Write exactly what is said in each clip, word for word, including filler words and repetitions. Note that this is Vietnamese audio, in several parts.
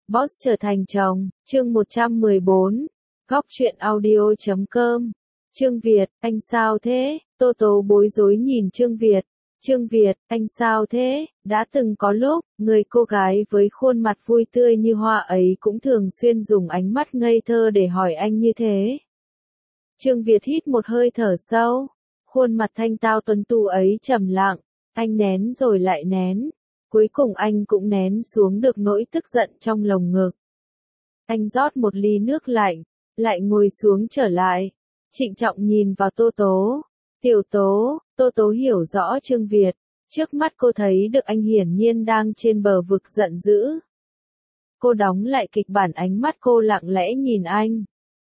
Boss trở thành chồng, chương một trăm mười bốn, góc truyện audio chấm com. Trương Việt, anh sao thế? Tô Tố bối rối nhìn Trương Việt. Trương Việt, anh sao thế? Đã từng có lúc, người cô gái với khuôn mặt vui tươi như hoa ấy cũng thường xuyên dùng ánh mắt ngây thơ để hỏi anh như thế. Trương Việt hít một hơi thở sâu. Khuôn mặt thanh tao tuấn tú ấy trầm lặng, anh nén rồi lại nén. Cuối cùng anh cũng nén xuống được nỗi tức giận trong lồng ngực. Anh rót một ly nước lạnh, lại ngồi xuống trở lại. Trịnh trọng nhìn vào Tô Tố. Tiểu Tố, Tô Tố hiểu rõ Trương Việt. Trước mắt cô thấy được anh hiển nhiên đang trên bờ vực giận dữ. Cô đóng lại kịch bản, ánh mắt cô lặng lẽ nhìn anh.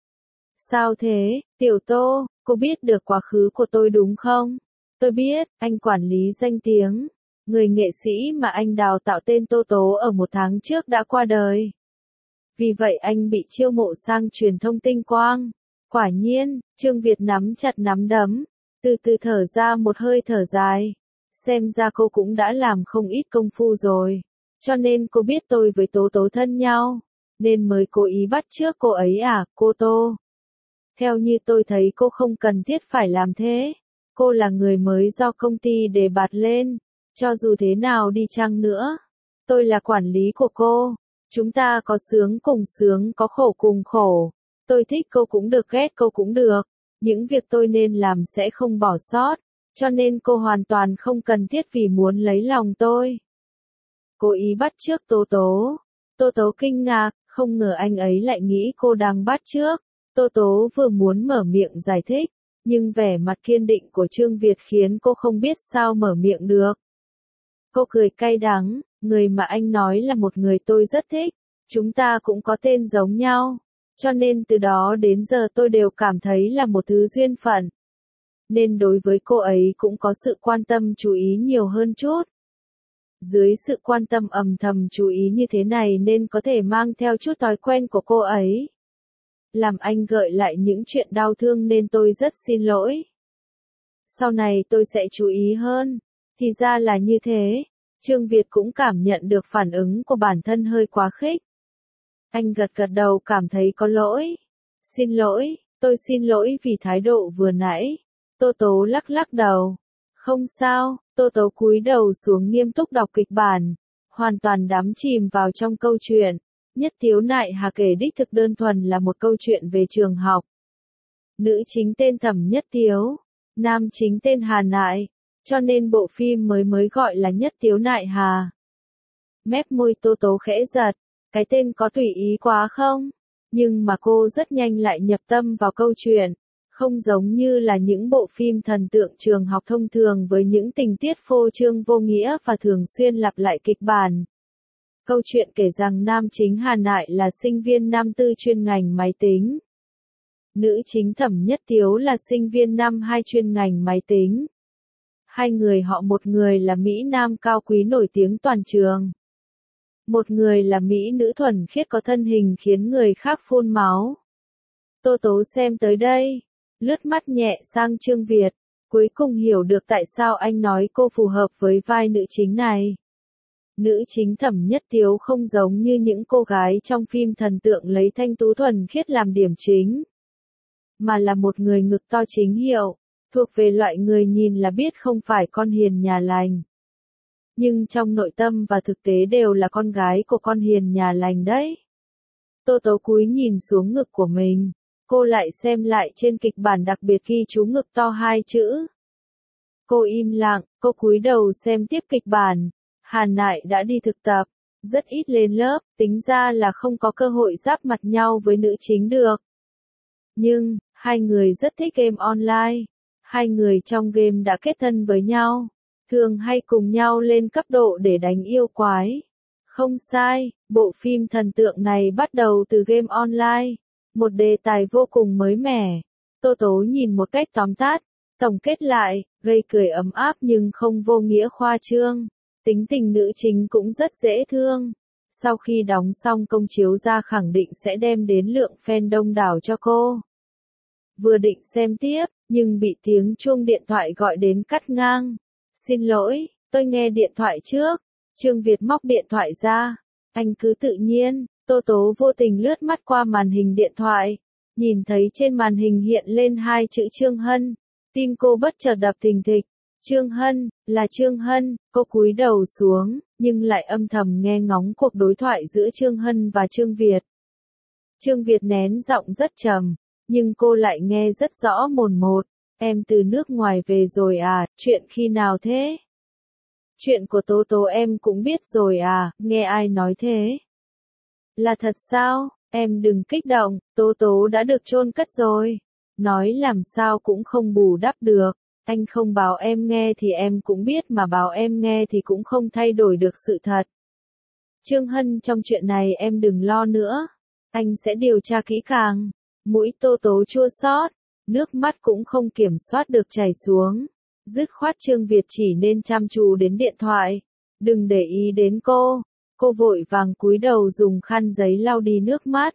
Sao thế, Tiểu Tô, cô biết được quá khứ của tôi đúng không? Tôi biết, anh quản lý danh tiếng. Người nghệ sĩ mà anh đào tạo tên Tô Tố ở một tháng trước đã qua đời. Vì vậy anh bị chiêu mộ sang truyền thông tinh quang. Quả nhiên, Trương Việt nắm chặt nắm đấm, từ từ thở ra một hơi thở dài. Xem ra cô cũng đã làm không ít công phu rồi. Cho nên cô biết tôi với Tố Tố thân nhau, nên mới cố ý bắt chước cô ấy à, cô Tô. Theo như tôi thấy cô không cần thiết phải làm thế. Cô là người mới do công ty đề bạt lên. Cho dù thế nào đi chăng nữa, tôi là quản lý của cô. Chúng ta có sướng cùng sướng, có khổ cùng khổ. Tôi thích cô cũng được, ghét cô cũng được. Những việc tôi nên làm sẽ không bỏ sót. Cho nên cô hoàn toàn không cần thiết vì muốn lấy lòng tôi. Cố ý bắt chước Tố Tố. Tô Tố kinh ngạc, không ngờ anh ấy lại nghĩ cô đang bắt chước. Tô Tố vừa muốn mở miệng giải thích, nhưng vẻ mặt kiên định của Trương Việt khiến cô không biết sao mở miệng được. Cô cười cay đắng, người mà anh nói là một người tôi rất thích. Chúng ta cũng có tên giống nhau. Cho nên từ đó đến giờ tôi đều cảm thấy là một thứ duyên phận. Nên đối với cô ấy cũng có sự quan tâm chú ý nhiều hơn chút. Dưới sự quan tâm ầm thầm chú ý như thế này nên có thể mang theo chút thói quen của cô ấy. Làm anh gợi lại những chuyện đau thương nên tôi rất xin lỗi. Sau này tôi sẽ chú ý hơn. Thì ra là như thế. Trương Việt cũng cảm nhận được phản ứng của bản thân hơi quá khích. Anh gật gật đầu cảm thấy có lỗi. Xin lỗi, tôi xin lỗi vì thái độ vừa nãy. Tô Tố lắc lắc đầu. Không sao, Tô Tố cúi đầu xuống nghiêm túc đọc kịch bản. Hoàn toàn đắm chìm vào trong câu chuyện. Nhất Tiếu Nại Hà kể đích thực đơn thuần là một câu chuyện về trường học. Nữ chính tên Thẩm Nhất Tiếu, nam chính tên Hà Nại. Cho nên bộ phim mới mới gọi là Nhất Tiếu Nại Hà. Mép môi Tô Tố khẽ giật, cái tên có tùy ý quá không? Nhưng mà cô rất nhanh lại nhập tâm vào câu chuyện, không giống như là những bộ phim thần tượng trường học thông thường với những tình tiết phô trương vô nghĩa và thường xuyên lặp lại kịch bản. Câu chuyện kể rằng nam chính Hà Nại là sinh viên năm tư chuyên ngành máy tính. Nữ chính Thẩm Nhất Tiếu là sinh viên năm hai chuyên ngành máy tính. Hai người họ, một người là Mỹ Nam cao quý nổi tiếng toàn trường. Một người là Mỹ nữ thuần khiết có thân hình khiến người khác phun máu. Tô Tố xem tới đây, lướt mắt nhẹ sang Trương Việt, cuối cùng hiểu được tại sao anh nói cô phù hợp với vai nữ chính này. Nữ chính Thẩm Nhất Tiếu không giống như những cô gái trong phim thần tượng lấy thanh tú thuần khiết làm điểm chính, mà là một người ngực to chính hiệu. Thuộc về loại người nhìn là biết không phải con hiền nhà lành. Nhưng trong nội tâm và thực tế đều là con gái của con hiền nhà lành đấy. Tô Tố cúi nhìn xuống ngực của mình. Cô lại xem lại trên kịch bản đặc biệt ghi chú ngực to hai chữ. Cô im lặng, cô cúi đầu xem tiếp kịch bản. Hà Nại đã đi thực tập, rất ít lên lớp, tính ra là không có cơ hội giáp mặt nhau với nữ chính được. Nhưng, hai người rất thích game online. Hai người trong game đã kết thân với nhau, thường hay cùng nhau lên cấp độ để đánh yêu quái. Không sai, bộ phim thần tượng này bắt đầu từ game online, một đề tài vô cùng mới mẻ. Tô Tố nhìn một cách tóm tắt, tổng kết lại, gây cười ấm áp nhưng không vô nghĩa khoa trương. Tính tình nữ chính cũng rất dễ thương. Sau khi đóng xong công chiếu ra khẳng định sẽ đem đến lượng fan đông đảo cho cô. Vừa định xem tiếp, nhưng bị tiếng chuông điện thoại gọi đến cắt ngang. Xin lỗi, tôi nghe điện thoại trước. Trương Việt móc điện thoại ra. Anh cứ tự nhiên, Tô Tố vô tình lướt mắt qua màn hình điện thoại, nhìn thấy trên màn hình hiện lên hai chữ Trương Hân, tim cô bất chợt đập thình thịch. Trương Hân, là Trương Hân, cô cúi đầu xuống, nhưng lại âm thầm nghe ngóng cuộc đối thoại giữa Trương Hân và Trương Việt. Trương Việt nén giọng rất trầm, nhưng cô lại nghe rất rõ mồn một. Em từ nước ngoài về rồi à, chuyện khi nào thế? Chuyện của Tố Tố em cũng biết rồi à, nghe ai nói thế? Là thật sao? Em đừng kích động, Tố Tố đã được chôn cất rồi. Nói làm sao cũng không bù đắp được. Anh không báo em nghe thì em cũng biết mà báo em nghe thì cũng không thay đổi được sự thật. Trương Hân, trong chuyện này em đừng lo nữa. Anh sẽ điều tra kỹ càng. Mũi Tô Tố chua xót, nước mắt cũng không kiểm soát được chảy xuống. Dứt khoát Trương Việt chỉ nên chăm chú đến điện thoại. Đừng để ý đến cô. Cô vội vàng cúi đầu dùng khăn giấy lau đi nước mắt.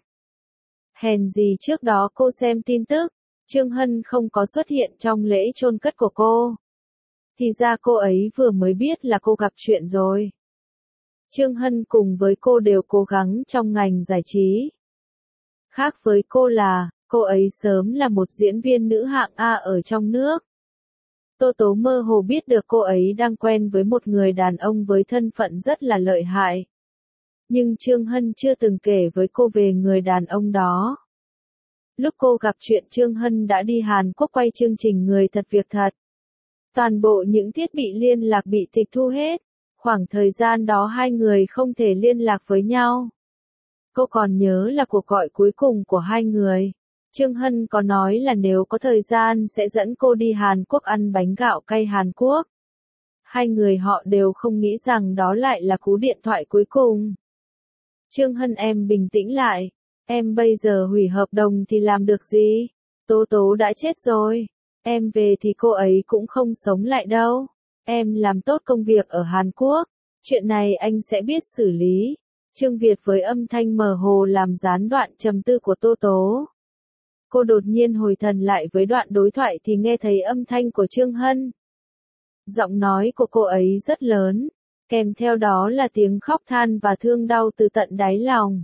Hèn gì trước đó cô xem tin tức, Trương Hân không có xuất hiện trong lễ chôn cất của cô. Thì ra cô ấy vừa mới biết là cô gặp chuyện rồi. Trương Hân cùng với cô đều cố gắng trong ngành giải trí. Khác với cô là, cô ấy sớm là một diễn viên nữ hạng A ở trong nước. Tô Tố mơ hồ biết được cô ấy đang quen với một người đàn ông với thân phận rất là lợi hại. Nhưng Trương Hân chưa từng kể với cô về người đàn ông đó. Lúc cô gặp chuyện Trương Hân đã đi Hàn Quốc quay chương trình Người Thật Việc Thật. Toàn bộ những thiết bị liên lạc bị tịch thu hết. Khoảng thời gian đó hai người không thể liên lạc với nhau. Cô còn nhớ là cuộc gọi cuối cùng của hai người. Trương Hân có nói là nếu có thời gian sẽ dẫn cô đi Hàn Quốc ăn bánh gạo cay Hàn Quốc. Hai người họ đều không nghĩ rằng đó lại là cú điện thoại cuối cùng. Trương Hân, em bình tĩnh lại. Em bây giờ hủy hợp đồng thì làm được gì? Tố Tố đã chết rồi. Em về thì cô ấy cũng không sống lại đâu. Em làm tốt công việc ở Hàn Quốc. Chuyện này anh sẽ biết xử lý. Trương Việt với âm thanh mơ hồ làm gián đoạn trầm tư của Tô Tố. Cô đột nhiên hồi thần lại với đoạn đối thoại thì nghe thấy âm thanh của Trương Hân. Giọng nói của cô ấy rất lớn, kèm theo đó là tiếng khóc than và thương đau từ tận đáy lòng.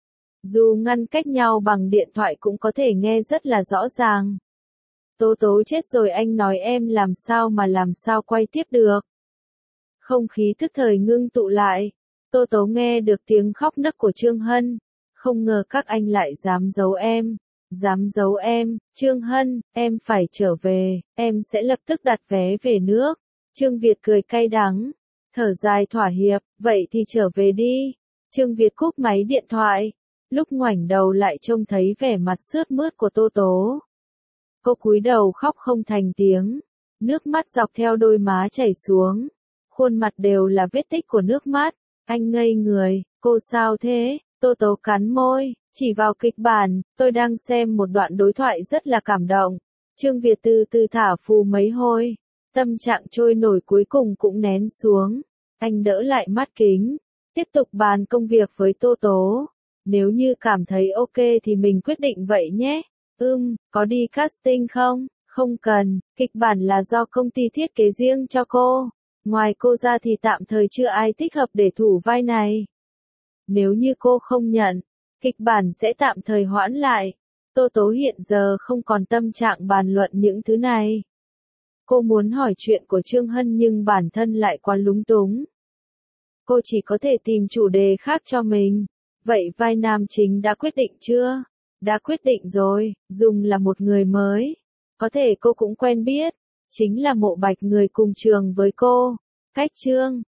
Dù ngăn cách nhau bằng điện thoại cũng có thể nghe rất là rõ ràng. Tố Tố chết rồi, anh nói em làm sao mà làm sao quay tiếp được. Không khí tức thời ngưng tụ lại. Tô Tố nghe được tiếng khóc nấc của Trương Hân. Không ngờ các anh lại dám giấu em. Dám giấu em. Trương Hân, em phải trở về. Em sẽ lập tức đặt vé về nước. Trương Việt cười cay đắng. Thở dài thỏa hiệp. Vậy thì trở về đi. Trương Việt cúp máy điện thoại. Lúc ngoảnh đầu lại trông thấy vẻ mặt sướt mướt của Tô Tố. Cô cúi đầu khóc không thành tiếng. Nước mắt dọc theo đôi má chảy xuống. Khuôn mặt đều là vết tích của nước mắt. Anh ngây người. Cô sao thế? Tô Tố cắn môi. Chỉ vào kịch bản, tôi đang xem một đoạn đối thoại rất là cảm động. Trương Việt từ từ thả phù mấy hôi. Tâm trạng trôi nổi cuối cùng cũng nén xuống. Anh đỡ lại mắt kính. Tiếp tục bàn công việc với Tô Tố. Nếu như cảm thấy ok thì mình quyết định vậy nhé. Ừm, có đi casting không? Không cần, kịch bản là do công ty thiết kế riêng cho cô. Ngoài cô ra thì tạm thời chưa ai thích hợp để thủ vai này. Nếu như cô không nhận, kịch bản sẽ tạm thời hoãn lại. Tô Tố hiện giờ không còn tâm trạng bàn luận những thứ này. Cô muốn hỏi chuyện của Trương Hân nhưng bản thân lại quá lúng túng. Cô chỉ có thể tìm chủ đề khác cho mình. Vậy vai nam chính đã quyết định chưa? Đã quyết định rồi, Dung là một người mới. Có thể cô cũng quen biết. Chính là Mộ Bạch, người cùng trường với cô. Cách Trương